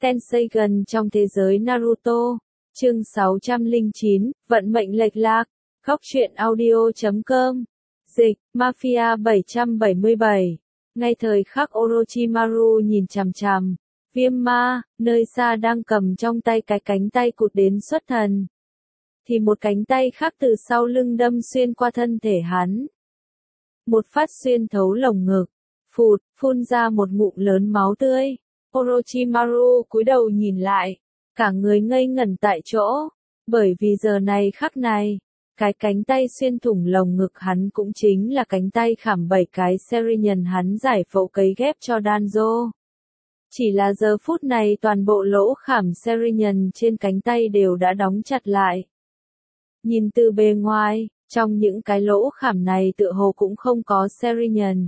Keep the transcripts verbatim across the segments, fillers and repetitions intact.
Tenseigan trong thế giới Naruto. Chương sáu trăm lẻ chín, Vận mệnh lệch lạc. Góc truyện audio chấm com. Dịch, Mafia bảy trăm bảy mươi bảy. Ngay thời khắc Orochimaru nhìn chằm chằm Viêm Ma, nơi xa đang cầm trong tay cái cánh tay cụt đến xuất thần, thì một cánh tay khác từ sau lưng đâm xuyên qua thân thể hắn. Một phát xuyên thấu lồng ngực, phụt, phun ra một ngụm lớn máu tươi. Orochimaru cúi đầu nhìn lại, cả người ngây ngẩn tại chỗ, bởi vì giờ này khắc này, cái cánh tay xuyên thủng lồng ngực hắn cũng chính là cánh tay khảm bảy cái Sharingan hắn giải phẫu cấy ghép cho Danzo. Chỉ là giờ phút này toàn bộ lỗ khảm Sharingan trên cánh tay đều đã đóng chặt lại. Nhìn từ bề ngoài, trong những cái lỗ khảm này tựa hồ cũng không có Sharingan.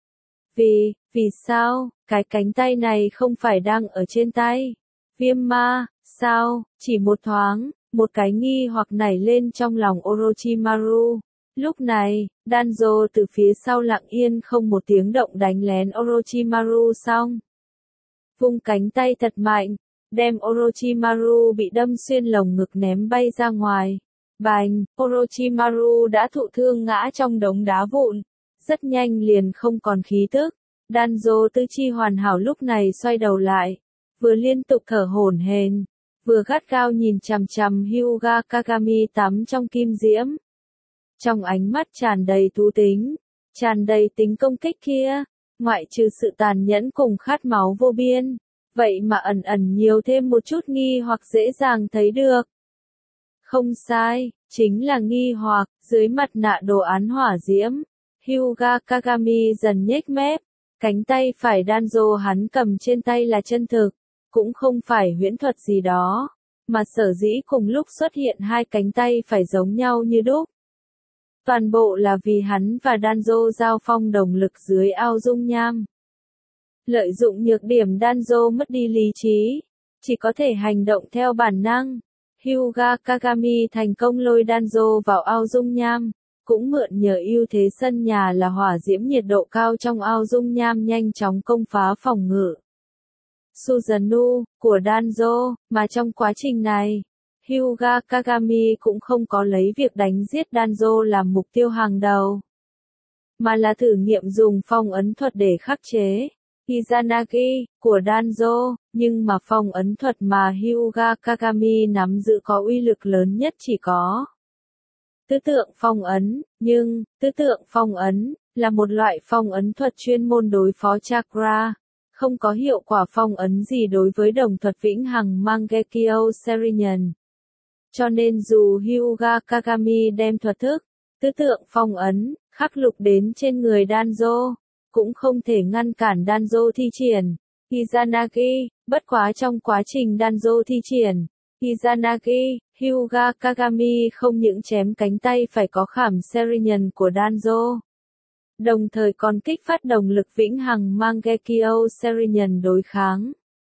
Vì, vì sao, cái cánh tay này không phải đang ở trên tay Viêm Ma, sao? Chỉ một thoáng, một cái nghi hoặc nảy lên trong lòng Orochimaru. Lúc này, Danzo từ phía sau lặng yên không một tiếng động đánh lén Orochimaru xong. Vung cánh tay thật mạnh, đem Orochimaru bị đâm xuyên lồng ngực ném bay ra ngoài. Bành, Orochimaru đã thụ thương ngã trong đống đá vụn, rất nhanh liền không còn khí tức. Danzo tư chi hoàn hảo lúc này xoay đầu lại, vừa liên tục thở hổn hển, vừa gắt gao nhìn chằm chằm Hyuga Kagami tắm trong kim diễm. Trong ánh mắt tràn đầy thú tính, tràn đầy tính công kích kia, ngoại trừ sự tàn nhẫn cùng khát máu vô biên, vậy mà ẩn ẩn nhiều thêm một chút nghi hoặc dễ dàng thấy được. Không sai, chính là nghi hoặc, dưới mặt nạ đồ án hỏa diễm, Hyuga Kagami dần nhếch mép, cánh tay phải Danzo hắn cầm trên tay là chân thực, cũng không phải huyễn thuật gì đó, mà sở dĩ cùng lúc xuất hiện hai cánh tay phải giống nhau như đúc. Toàn bộ là vì hắn và Danzo giao phong đồng lực dưới ao dung nham. Lợi dụng nhược điểm Danzo mất đi lý trí, chỉ có thể hành động theo bản năng. Hyuga Kagami thành công lôi Danzo vào ao dung nham, cũng mượn nhờ ưu thế sân nhà là hỏa diễm nhiệt độ cao trong ao dung nham nhanh chóng công phá phòng ngự Susanoo của Danzo, mà trong quá trình này, Hyuga Kagami cũng không có lấy việc đánh giết Danzo làm mục tiêu hàng đầu, mà là thử nghiệm dùng phong ấn thuật để khắc chế Izanagi của Danzo, nhưng mà phong ấn thuật mà Hyuga Kagami nắm giữ có uy lực lớn nhất chỉ có tứ tượng phong ấn, nhưng tứ tượng phong ấn là một loại phong ấn thuật chuyên môn đối phó chakra, không có hiệu quả phong ấn gì đối với đồng thuật vĩnh hằng Mangekyo Sharingan. Cho nên dù Hyuga Kagami đem thuật thức tứ tượng phong ấn khắc lục đến trên người Danzo, cũng không thể ngăn cản Danzo thi triển Izanagi. Bất quá trong quá trình Danzo thi triển Izanagi, Hyuga Kagami không những chém cánh tay phải có khảm Sharingan của Danzo, đồng thời còn kích phát đồng lực vĩnh hằng Mangekyo Sharingan đối kháng.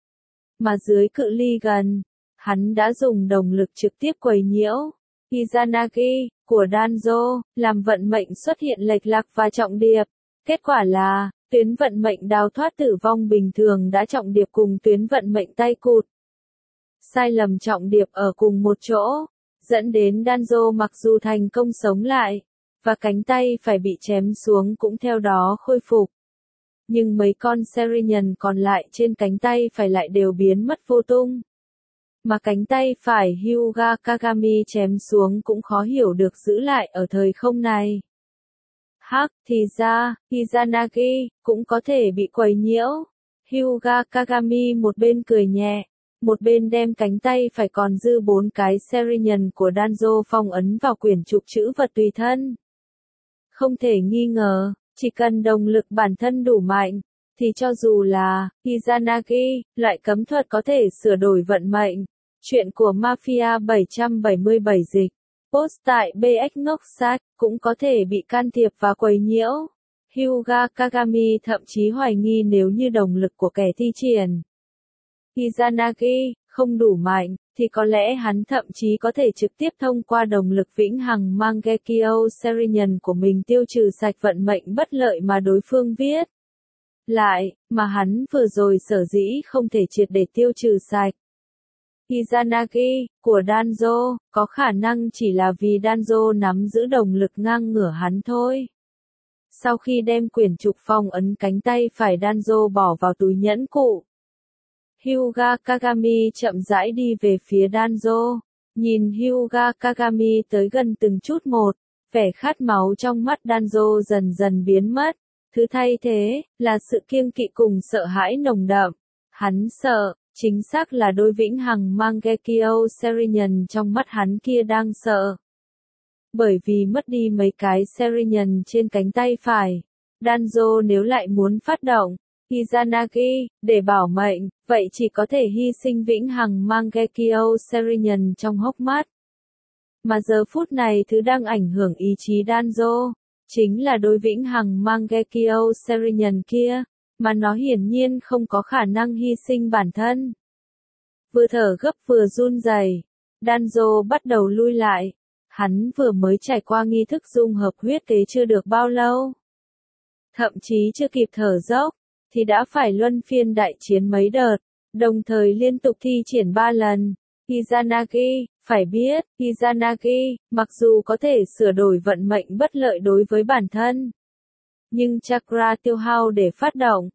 Mà dưới cự ly gần, hắn đã dùng đồng lực trực tiếp quấy nhiễu Izanagi của Danzo, làm vận mệnh xuất hiện lệch lạc và trọng điệp. Kết quả là, tuyến vận mệnh đào thoát tử vong bình thường đã trọng điệp cùng tuyến vận mệnh tay cụt. Sai lầm trọng điệp ở cùng một chỗ, dẫn đến Danzo mặc dù thành công sống lại, và cánh tay phải bị chém xuống cũng theo đó khôi phục. Nhưng mấy con Sharingan còn lại trên cánh tay phải lại đều biến mất vô tung. Mà cánh tay phải Hyuga Kagami chém xuống cũng khó hiểu được giữ lại ở thời không này. Hắc, thì ra, Izanagi cũng có thể bị quấy nhiễu. Hyuga Kagami một bên cười nhẹ, một bên đem cánh tay phải còn dư bốn cái Sharingan của Danzo phong ấn vào quyển trục trữ vật tùy thân. Không thể nghi ngờ, chỉ cần đồng lực bản thân đủ mạnh, thì cho dù là Izanagi, loại cấm thuật có thể sửa đổi vận mệnh. Chuyện của Mafia bảy trăm bảy mươi bảy dịch. Post tại bê ích Ngốc Sát, cũng có thể bị can thiệp và quấy nhiễu. Hyuga Kagami thậm chí hoài nghi nếu như đồng lực của kẻ thi triển Izanagi không đủ mạnh, thì có lẽ hắn thậm chí có thể trực tiếp thông qua đồng lực vĩnh hằng Mangekyo Sharingan của mình tiêu trừ sạch vận mệnh bất lợi mà đối phương viết. lại, mà hắn vừa rồi sở dĩ không thể triệt để tiêu trừ sạch Izanagi của Danzo, có khả năng chỉ là vì Danzo nắm giữ động lực ngang ngửa hắn thôi. Sau khi đem quyển trục phong ấn cánh tay phải Danzo bỏ vào túi nhẫn cụ, Hyuga Kagami chậm rãi đi về phía Danzo. Nhìn Hyuga Kagami tới gần từng chút một, vẻ khát máu trong mắt Danzo dần dần biến mất. Thứ thay thế, là sự kiêng kỵ cùng sợ hãi nồng đậm. Hắn sợ, chính xác là đôi vĩnh hằng Mangekyo Serenian trong mắt hắn kia đang sợ. Bởi vì mất đi mấy cái Serenian trên cánh tay phải, Danzo nếu lại muốn phát động Izanagi, để bảo mệnh, vậy chỉ có thể hy sinh vĩnh hằng Mangekyo Serenian trong hốc mắt. Mà giờ phút này thứ đang ảnh hưởng ý chí Danzo, chính là đôi vĩnh hằng Mangekyo Serenian kia, mà nó hiển nhiên không có khả năng hy sinh bản thân. Vừa thở gấp vừa run rẩy, Danzo bắt đầu lui lại. Hắn vừa mới trải qua nghi thức dung hợp huyết kế chưa được bao lâu. Thậm chí chưa kịp thở dốc, thì đã phải luân phiên đại chiến mấy đợt, đồng thời liên tục thi triển ba lần. Izanagi, phải biết, Izanagi, mặc dù có thể sửa đổi vận mệnh bất lợi đối với bản thân, nhưng chakra tiêu hao để phát động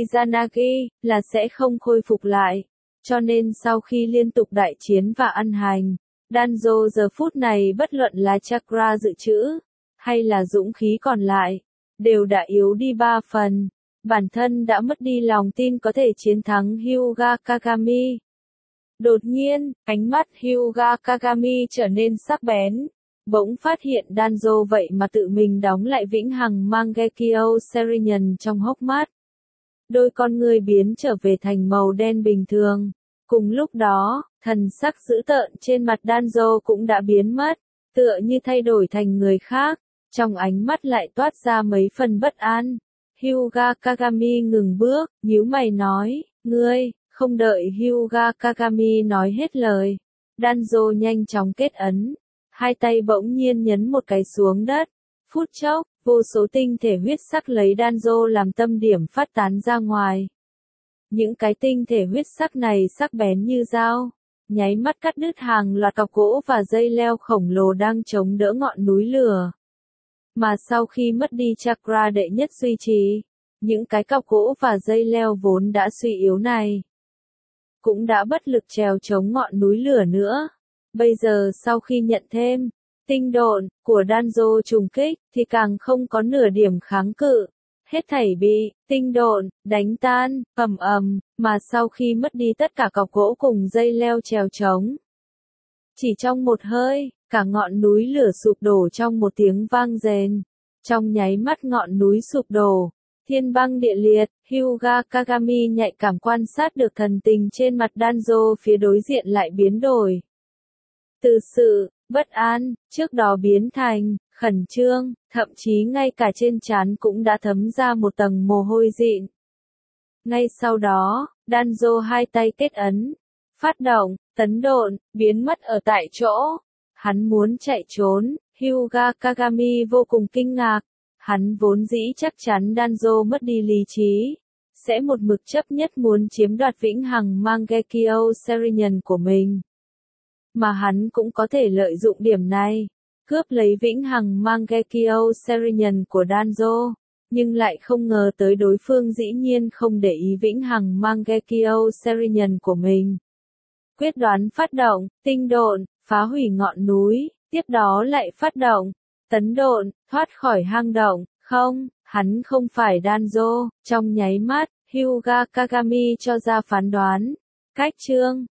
Izanagi là sẽ không khôi phục lại. Cho nên sau khi liên tục đại chiến và ăn hành, Danzo giờ phút này bất luận là chakra dự trữ, hay là dũng khí còn lại, đều đã yếu đi ba phần. Bản thân đã mất đi lòng tin có thể chiến thắng Hyuga Kagami. Đột nhiên, ánh mắt Hyuga Kagami trở nên sắc bén. Bỗng phát hiện Danzo vậy mà tự mình đóng lại vĩnh hằng Mangekyo Serenian trong hốc mắt. Đôi con người biến trở về thành màu đen bình thường. Cùng lúc đó, thần sắc dữ tợn trên mặt Danzo cũng đã biến mất, tựa như thay đổi thành người khác. Trong ánh mắt lại toát ra mấy phần bất an. Hyuga Kagami ngừng bước, nhíu mày nói, ngươi, không đợi Hyuga Kagami nói hết lời. Danzo nhanh chóng kết ấn, hai tay bỗng nhiên nhấn một cái xuống đất. Phút chốc, vô số tinh thể huyết sắc lấy Danzo làm tâm điểm phát tán ra ngoài. Những cái tinh thể huyết sắc này sắc bén như dao, nháy mắt cắt đứt hàng loạt cọc gỗ và dây leo khổng lồ đang chống đỡ ngọn núi lửa. Mà sau khi mất đi chakra đệ nhất duy trì, những cái cọc gỗ và dây leo vốn đã suy yếu này, cũng đã bất lực trèo chống ngọn núi lửa nữa. Bây giờ sau khi nhận thêm tinh độn của Danzo trùng kích, thì càng không có nửa điểm kháng cự. Hết thảy bị tinh độn đánh tan, ầm ầm, mà sau khi mất đi tất cả cọc gỗ cùng dây leo trèo chống, chỉ trong một hơi, cả ngọn núi lửa sụp đổ trong một tiếng vang rền. Trong nháy mắt ngọn núi sụp đổ, thiên băng địa liệt, Hyuga Kagami nhạy cảm quan sát được thần tình trên mặt Danzo phía đối diện lại biến đổi. Từ sự bất an, trước đó biến thành khẩn trương, thậm chí ngay cả trên trán cũng đã thấm ra một tầng mồ hôi dịn. Ngay sau đó, Danzo hai tay kết ấn, phát động, tấn độn, biến mất ở tại chỗ. Hắn muốn chạy trốn, Hyuga Kagami vô cùng kinh ngạc. Hắn vốn dĩ chắc chắn Danzo mất đi lý trí, sẽ một mực chấp nhất muốn chiếm đoạt vĩnh hằng Mangekyo Serenian của mình. Mà hắn cũng có thể lợi dụng điểm này, cướp lấy vĩnh hằng Mangekyo Serenian của Danzo, nhưng lại không ngờ tới đối phương dĩ nhiên không để ý vĩnh hằng Mangekyo Serenian của mình. Quyết đoán phát động, tinh độn, phá hủy ngọn núi, tiếp đó lại phát động, tấn độn, thoát khỏi hang động. Không, hắn không phải Danzo. Trong nháy mắt, Hyuga Kagami cho ra phán đoán. Cách chương